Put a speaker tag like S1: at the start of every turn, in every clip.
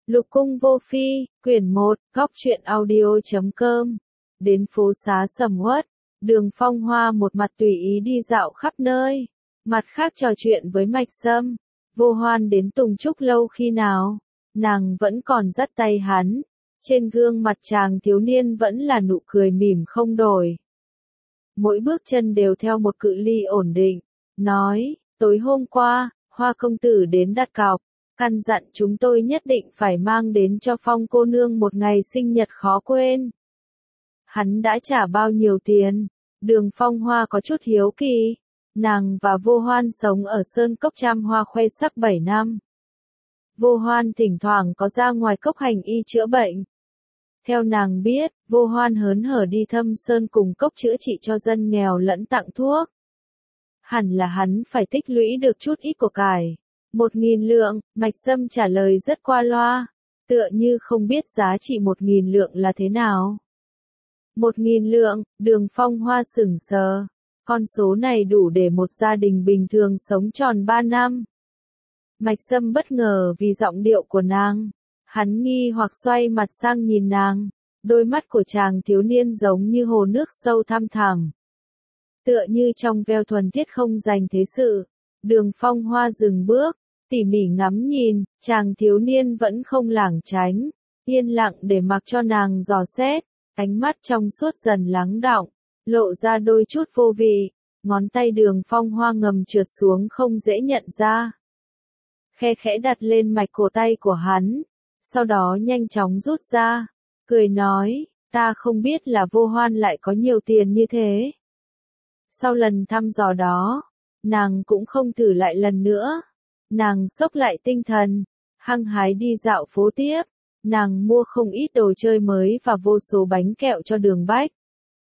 S1: Lục cung vô phi, quyển 1, góc truyện audio.com. Đến phố xá sầm uất, Đường Phong Hoa một mặt tùy ý đi dạo khắp nơi, mặt khác trò chuyện với Mạch Sâm. Vô Hoan đến Tùng Trúc lâu khi nào, nàng vẫn còn dắt tay hắn, trên gương mặt chàng thiếu niên vẫn là nụ cười mỉm không đổi. Mỗi bước chân đều theo một cự ly ổn định, nói, tối hôm qua, Hoa công tử đến đặt cọc, căn dặn chúng tôi nhất định phải mang đến cho Phong cô nương một ngày sinh nhật khó quên. Hắn đã trả bao nhiêu tiền? Đường Phong Hoa có chút hiếu kỳ. Nàng và Vô Hoan sống ở Sơn Cốc Trăm Hoa khoe sắp 7 năm. Vô Hoan thỉnh thoảng có ra ngoài cốc hành y chữa bệnh. Theo nàng biết, Vô Hoan hớn hở đi thâm sơn cùng cốc chữa trị cho dân nghèo lẫn tặng thuốc. Hẳn là hắn phải tích lũy được chút ít của cải. 1.000 lượng, Mạch Sâm trả lời rất qua loa, tựa như không biết giá trị 1.000 lượng là thế nào. 1.000 lượng, Đường Phong Hoa sững sờ, con số này đủ để một gia đình bình thường sống tròn 3 năm. Mạch Sâm bất ngờ vì giọng điệu của nàng, hắn nghi hoặc xoay mặt sang nhìn nàng, đôi mắt của chàng thiếu niên giống như hồ nước sâu thăm thẳm. Tựa như trong veo thuần thiết không dành thế sự. Đường Phong Hoa dừng bước, tỉ mỉ ngắm nhìn, chàng thiếu niên vẫn không lảng tránh, yên lặng để mặc cho nàng dò xét, ánh mắt trong suốt dần lắng đọng, lộ ra đôi chút vô vị, ngón tay Đường Phong Hoa ngầm trượt xuống không dễ nhận ra. Khe khẽ đặt lên mạch cổ tay của hắn, sau đó nhanh chóng rút ra, cười nói, ta không biết là Vô Hoan lại có nhiều tiền như thế. Sau lần thăm dò đó, nàng cũng không thử lại lần nữa. Nàng xốc lại tinh thần, hăng hái đi dạo phố tiếp. Nàng mua không ít đồ chơi mới và vô số bánh kẹo cho Đường Bách.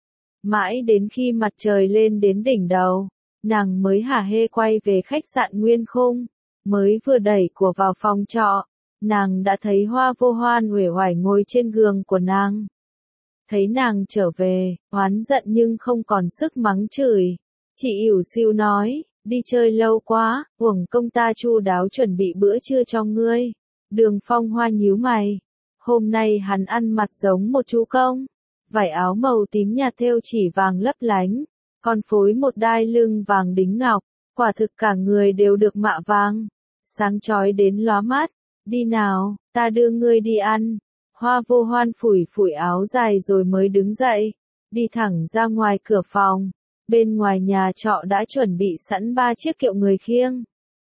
S1: Mãi đến khi mặt trời lên đến đỉnh đầu, nàng mới hả hê quay về khách sạn Nguyên Khung. Mới vừa đẩy cửa vào phòng trọ, nàng đã thấy Vô Hoan uể oải ngồi trên giường của nàng. Thấy nàng trở về, oán giận nhưng không còn sức mắng chửi. Chị ỉu xìu nói, đi chơi lâu quá, uổng công ta chu đáo chuẩn bị bữa trưa cho ngươi. Đường Phong Hoa nhíu mày. Hôm nay hắn ăn mặc giống một chú công. Vải áo màu tím nhạt thêu chỉ vàng lấp lánh. Còn phối một đai lưng vàng đính ngọc. Quả thực cả người đều được mạ vàng. Sáng chói đến lóa mắt. Đi nào, ta đưa ngươi đi ăn. Vô Hoan phủi phủi áo dài rồi mới đứng dậy. Đi thẳng ra ngoài cửa phòng. Bên ngoài nhà trọ đã chuẩn bị sẵn 3 chiếc kiệu người khiêng.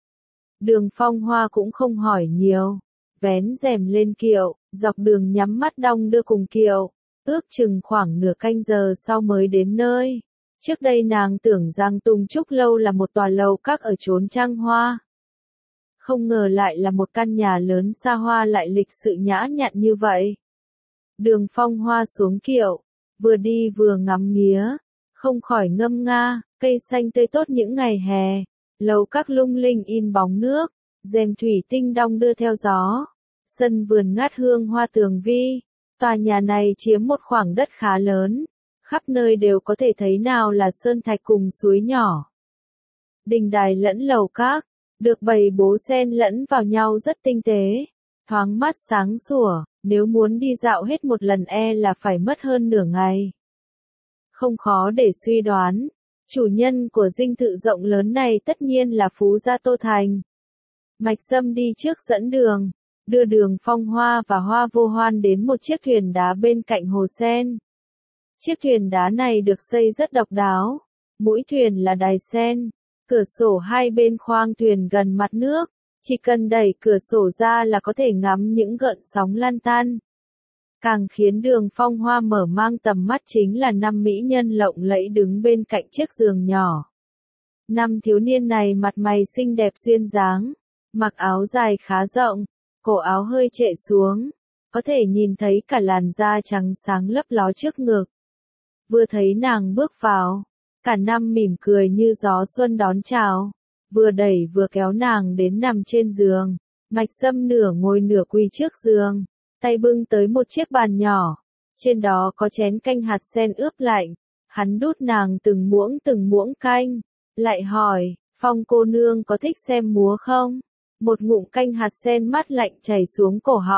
S1: Đường Phong Hoa cũng không hỏi nhiều. Vén rèm lên kiệu, dọc đường nhắm mắt đong đưa cùng kiệu. Ước chừng khoảng nửa canh giờ sau mới đến nơi. Trước đây nàng tưởng rằng Tùng Trúc lâu là một tòa lầu các ở chốn Trăng Hoa. Không ngờ lại là một căn nhà lớn xa hoa lại lịch sự nhã nhặn như vậy. Đường Phong Hoa xuống kiệu, vừa đi vừa ngắm nghía. Không khỏi ngâm nga, cây xanh tươi tốt những ngày hè, lầu các lung linh in bóng nước, rèm thủy tinh đong đưa theo gió, sân vườn ngát hương hoa tường vi. Tòa nhà này chiếm một khoảng đất khá lớn, khắp nơi đều có thể thấy nào là sơn thạch cùng suối nhỏ. Đình đài lẫn lầu các, được bày bố xen lẫn vào nhau rất tinh tế, thoáng mát sáng sủa, nếu muốn đi dạo hết một lần là phải mất hơn nửa ngày. Không khó để suy đoán, chủ nhân của dinh thự rộng lớn này tất nhiên là Phú gia Tô Thành. Mạch Sâm đi trước dẫn đường, đưa Đường Phong Hoa và Vô Hoan đến một chiếc thuyền đá bên cạnh hồ sen. Chiếc thuyền đá này được xây rất độc đáo, mũi thuyền là đài sen, cửa sổ hai bên khoang thuyền gần mặt nước, chỉ cần đẩy cửa sổ ra là có thể ngắm những gợn sóng lan tan. Càng khiến Đường Phong Hoa mở mang tầm mắt chính là 5 mỹ nhân lộng lẫy đứng bên cạnh chiếc giường nhỏ. 5 thiếu niên này mặt mày xinh đẹp duyên dáng, mặc áo dài khá rộng, cổ áo hơi trệ xuống, có thể nhìn thấy cả làn da trắng sáng lấp ló trước ngực. Vừa thấy nàng bước vào, cả 5 mỉm cười như gió xuân đón chào, vừa đẩy vừa kéo nàng đến nằm trên giường. Mạch Sâm nửa ngồi nửa quỳ trước giường, tay bưng tới một chiếc bàn nhỏ, trên đó có chén canh hạt sen ướp lạnh. Hắn đút nàng từng muỗng canh, lại hỏi, Phong cô nương có thích xem múa không? Một ngụm canh hạt sen mát lạnh chảy xuống cổ họng,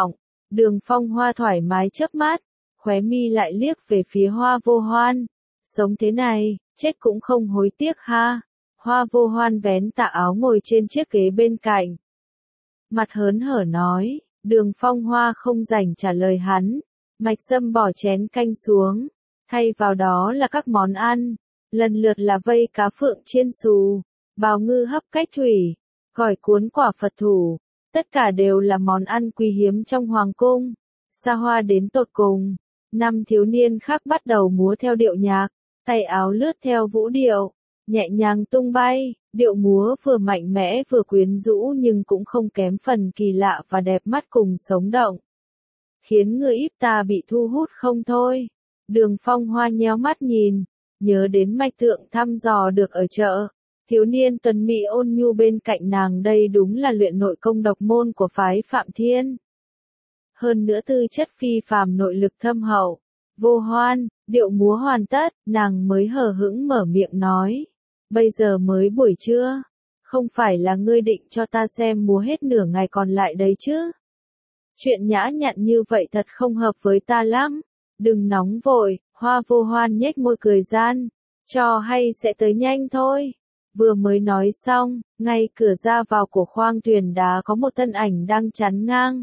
S1: Đường Phong Hoa thoải mái chớp mắt, khóe mi lại liếc về phía Hoa Vô Hoan. Sống thế này, chết cũng không hối tiếc ha. Hoa Vô Hoan vén tà áo ngồi trên chiếc ghế bên cạnh. Mặt hớn hở nói, Đường Phong Hoa không rảnh trả lời hắn. Mạch Sâm bỏ chén canh xuống, thay vào đó là các món ăn, lần lượt là vây cá phượng chiên xù, bào ngư hấp cách thủy, gỏi cuốn quả Phật thủ, tất cả đều là món ăn quý hiếm trong hoàng cung, xa hoa đến tột cùng. Năm thiếu niên khác bắt đầu múa theo điệu nhạc, tay áo lướt theo vũ điệu, nhẹ nhàng tung bay, điệu múa vừa mạnh mẽ vừa quyến rũ nhưng cũng không kém phần kỳ lạ và đẹp mắt cùng sống động, khiến người ít ta bị thu hút không thôi. Đường Phong Hoa nhéo mắt nhìn, nhớ đến Mạch Tượng thăm dò được ở chợ. Thiếu niên tuấn mỹ ôn nhu bên cạnh nàng đây đúng là luyện nội công độc môn của phái Phạm Thiên. Hơn nữa tư chất phi phàm, nội lực thâm hậu. Vô Hoan, điệu múa hoàn tất, nàng mới hờ hững mở miệng nói. Bây giờ mới buổi trưa, không phải là ngươi định cho ta xem múa hết nửa ngày còn lại đấy chứ? Chuyện nhã nhặn như vậy thật không hợp với ta lắm. Đừng nóng vội, Hoa Vô Hoan nhếch môi cười gian. Trò hay sẽ tới nhanh thôi. Vừa mới nói xong, ngay cửa ra vào của khoang thuyền đá có một thân ảnh đang chắn ngang,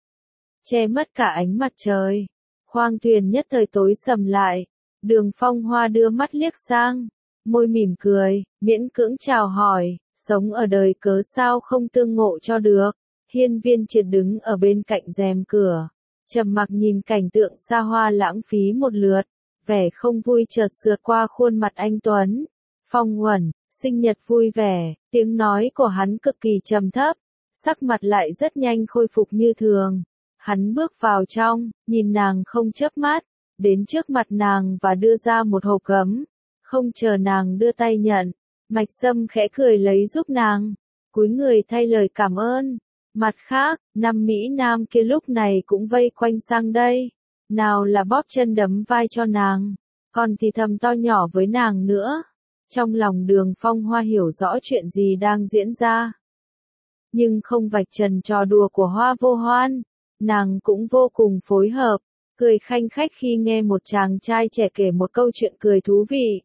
S1: che mất cả ánh mặt trời. Khoang thuyền nhất thời tối sầm lại. Đường Phong Hoa đưa mắt liếc sang, môi mỉm cười, miễn cưỡng chào hỏi, sống ở đời cớ sao không tương ngộ cho được. Hiên Viên Triệt đứng ở bên cạnh rèm cửa, trầm mặc nhìn cảnh tượng xa hoa lãng phí một lượt, vẻ không vui chợt sượt qua khuôn mặt anh tuấn. Phong Uẩn, sinh nhật vui vẻ, tiếng nói của hắn cực kỳ trầm thấp, sắc mặt lại rất nhanh khôi phục như thường. Hắn bước vào trong, nhìn nàng không chớp mắt, đến trước mặt nàng và đưa ra một hộp gấm. Không chờ nàng đưa tay nhận, Mạch Sâm khẽ cười lấy giúp nàng, cúi người thay lời cảm ơn. Mặt khác, năm Mỹ Nam kia lúc này cũng vây quanh sang đây, nào là bóp chân đấm vai cho nàng, còn thì thầm to nhỏ với nàng nữa. Trong lòng Đường Phong Hoa hiểu rõ chuyện gì đang diễn ra, nhưng không vạch trần trò đùa của Hoa Vô Hoan. Nàng cũng vô cùng phối hợp, cười khanh khách khi nghe một chàng trai trẻ kể một câu chuyện cười thú vị.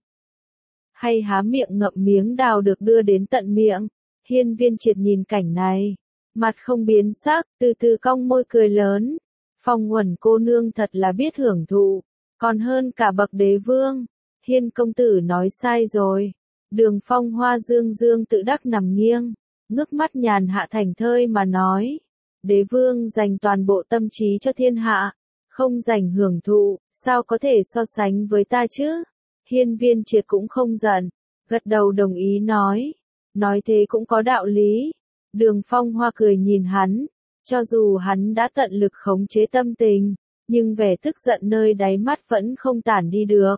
S1: Hay há miệng ngậm miếng đào được đưa đến tận miệng. Hiên Viên Triệt nhìn cảnh này, mặt không biến sắc, từ từ cong môi cười lớn. Phong Uẩn cô nương thật là biết hưởng thụ, còn hơn cả bậc đế vương. Hiên công tử nói sai rồi. Đường Phong Hoa dương dương tự đắc nằm nghiêng, ngước mắt nhàn hạ thành thơi mà nói. Đế vương dành toàn bộ tâm trí cho thiên hạ, không dành hưởng thụ, sao có thể so sánh với ta chứ? Hiên Viên Triệt cũng không giận, gật đầu đồng ý nói thế cũng có đạo lý. Đường Phong Hoa cười nhìn hắn, cho dù hắn đã tận lực khống chế tâm tình, nhưng vẻ tức giận nơi đáy mắt vẫn không tản đi được.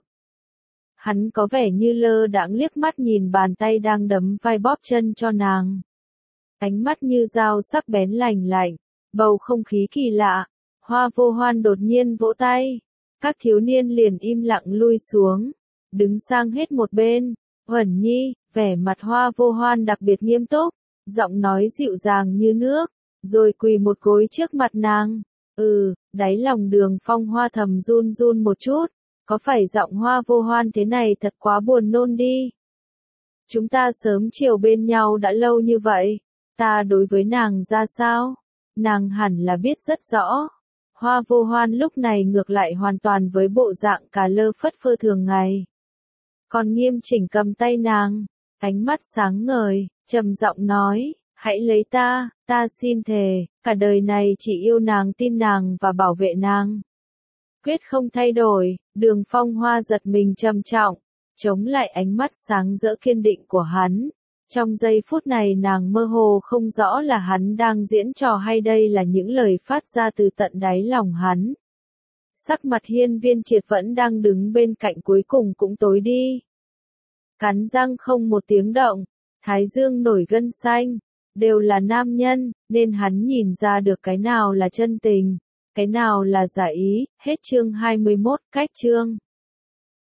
S1: Hắn có vẻ như lơ đãng liếc mắt nhìn bàn tay đang đấm vai bóp chân cho nàng. Ánh mắt như dao sắc bén lành lạnh, bầu không khí kỳ lạ. Hoa Vô Hoan đột nhiên vỗ tay, các thiếu niên liền im lặng lui xuống, đứng sang hết một bên. Uẩn Nhi, vẻ mặt Hoa Vô Hoan đặc biệt nghiêm túc, giọng nói dịu dàng như nước, rồi quỳ một gối trước mặt nàng. Đáy lòng Đường Phong Hoa thầm run run một chút, có phải giọng Hoa Vô Hoan thế này thật quá buồn nôn đi. Chúng ta sớm chiều bên nhau đã lâu như vậy, ta đối với nàng ra sao? Nàng hẳn là biết rất rõ. Hoa Vô Hoan lúc này ngược lại hoàn toàn với bộ dạng cà lơ phất phơ thường ngày. Còn nghiêm chỉnh cầm tay nàng, ánh mắt sáng ngời, trầm giọng nói, hãy lấy ta xin thề, cả đời này chỉ yêu nàng, tin nàng và bảo vệ nàng. Quyết không thay đổi. Đường Phong Hoa giật mình trầm trọng, chống lại ánh mắt sáng rỡ kiên định của hắn. Trong giây phút này nàng mơ hồ không rõ là hắn đang diễn trò hay đây là những lời phát ra từ tận đáy lòng hắn. Sắc mặt Hiên Viên Triệt vẫn đang đứng bên cạnh cuối cùng cũng tối đi. Cắn răng không một tiếng động, thái dương nổi gân xanh, đều là nam nhân, nên hắn nhìn ra được cái nào là chân tình, cái nào là giả ý. Hết chương 21, cách chương.